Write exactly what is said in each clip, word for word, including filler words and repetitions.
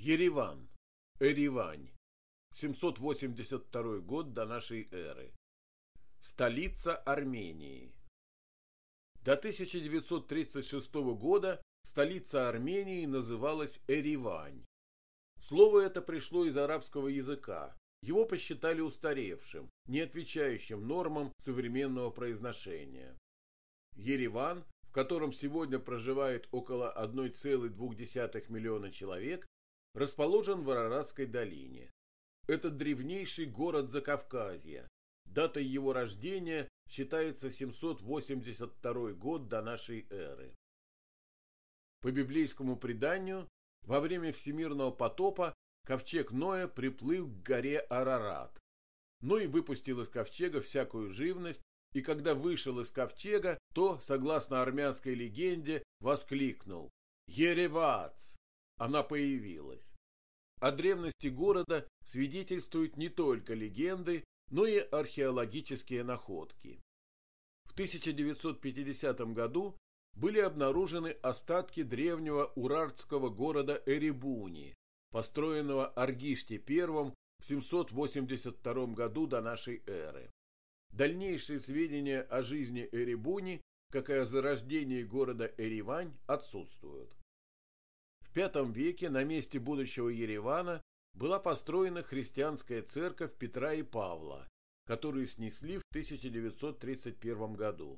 Ереван, Эревань, семьсот восемьдесят второй год до нашей эры. Столица Армении. До тысяча девятьсот тридцать шестого года столица Армении называлась Эревань. Слово это пришло из арабского языка. Его посчитали устаревшим, не отвечающим нормам современного произношения. Ереван, в котором сегодня проживает около одной целой двух десятых миллиона человек, расположен в Араратской долине. Это древнейший город Закавказья. Датой его рождения считается семьсот восемьдесят второй год до нашей эры. По библейскому преданию, во время всемирного потопа ковчег Ноя приплыл к горе Арарат. Ной выпустил из ковчега всякую живность, и когда вышел из ковчега, то, согласно армянской легенде, воскликнул: «Еревац!» Она появилась. О древности города свидетельствуют не только легенды, но и археологические находки. В тысяча девятьсот пятидесятом году были обнаружены остатки древнего урартского города Эребуни, построенного Аргиште I в семьсот восемьдесят втором году до нашей эры. Дальнейшие сведения о жизни Эребуни, как и о зарождении города Эревань, отсутствуют. В пятом веке на месте будущего Еревана была построена христианская церковь Петра и Павла, которую снесли в тысяча девятьсот тридцать первом году.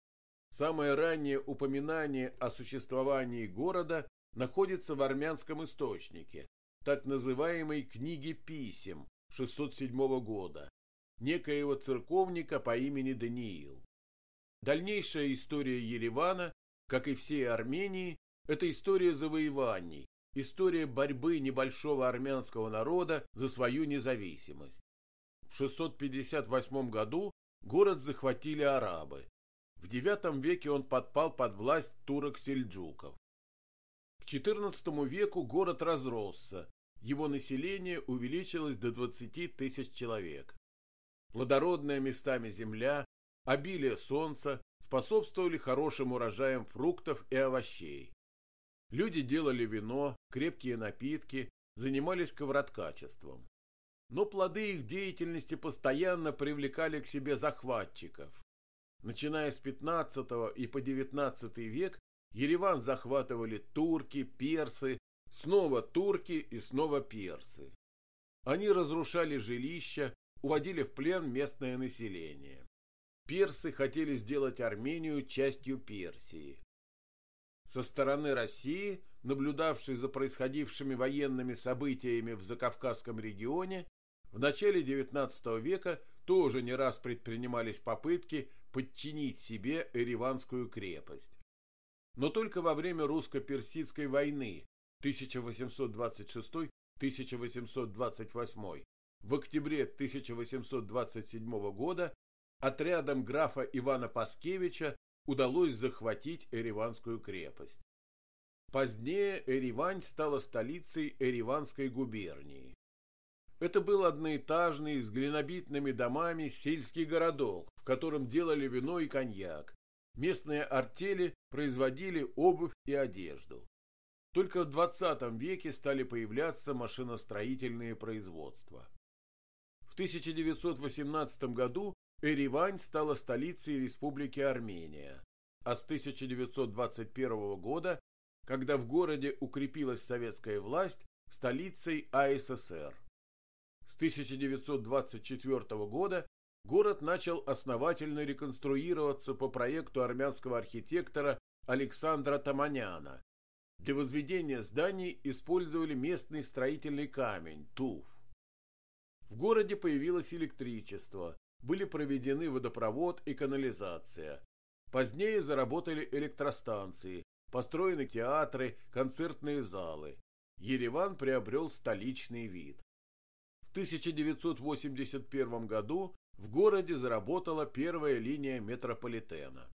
Самое раннее упоминание о существовании города находится в армянском источнике, так называемой книге писем шестьсот седьмого года, некоего церковника по имени Даниил. Дальнейшая история Еревана, как и всей Армении, это история завоеваний, история борьбы небольшого армянского народа за свою независимость. В шестьсот пятьдесят восьмом году город захватили арабы. В девятом веке он подпал под власть турок-сельджуков. К четырнадцатому веку город разросся, его население увеличилось до двадцати тысяч человек. Плодородная местами земля, обилие солнца способствовали хорошим урожаям фруктов и овощей. Люди делали вино, крепкие напитки, занимались ковроткачеством. Но плоды их деятельности постоянно привлекали к себе захватчиков. Начиная с пятнадцатого и по девятнадцатый век Ереван захватывали турки, персы, снова турки и снова персы. Они разрушали жилища, уводили в плен местное население. Персы хотели сделать Армению частью Персии. Со стороны России, наблюдавшей за происходившими военными событиями в Закавказском регионе, в начале девятнадцатого века тоже не раз предпринимались попытки подчинить себе Эреванскую крепость. Но только во время русско-персидской войны тысяча восемьсот двадцать шестой — тысяча восемьсот двадцать восьмой в октябре тысяча восемьсот двадцать седьмого года отрядом графа Ивана Паскевича удалось захватить Эреванскую крепость. Позднее Эревань стала столицей Эреванской губернии. Это был одноэтажный с глинобитными домами сельский городок, в котором делали вино и коньяк. Местные артели производили обувь и одежду. Только в двадцатом веке стали появляться машиностроительные производства. В тысяча девятьсот восемнадцатом году Эревань стала столицей Республики Армения, а с тысяча девятьсот двадцать первого года, когда в городе укрепилась советская власть, столицей АССР. С тысяча девятьсот двадцать четвёртого года город начал основательно реконструироваться по проекту армянского архитектора Александра Таманяна. Для возведения зданий использовали местный строительный камень – туф. В городе появилось электричество, были проведены водопровод и канализация. Позднее заработали электростанции, построены театры, концертные залы. Ереван приобрел столичный вид. В тысяча девятьсот восемьдесят первом году в городе заработала первая линия метрополитена.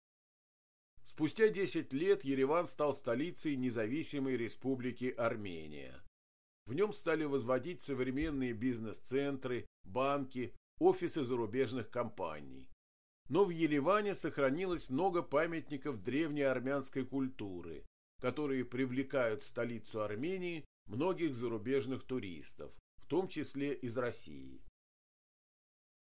Спустя десять лет Ереван стал столицей независимой республики Армения. В нем стали возводить современные бизнес-центры, банки, офисы зарубежных компаний. Но в Ереване сохранилось много памятников древней армянской культуры, которые привлекают в столицу Армении многих зарубежных туристов, в том числе из России.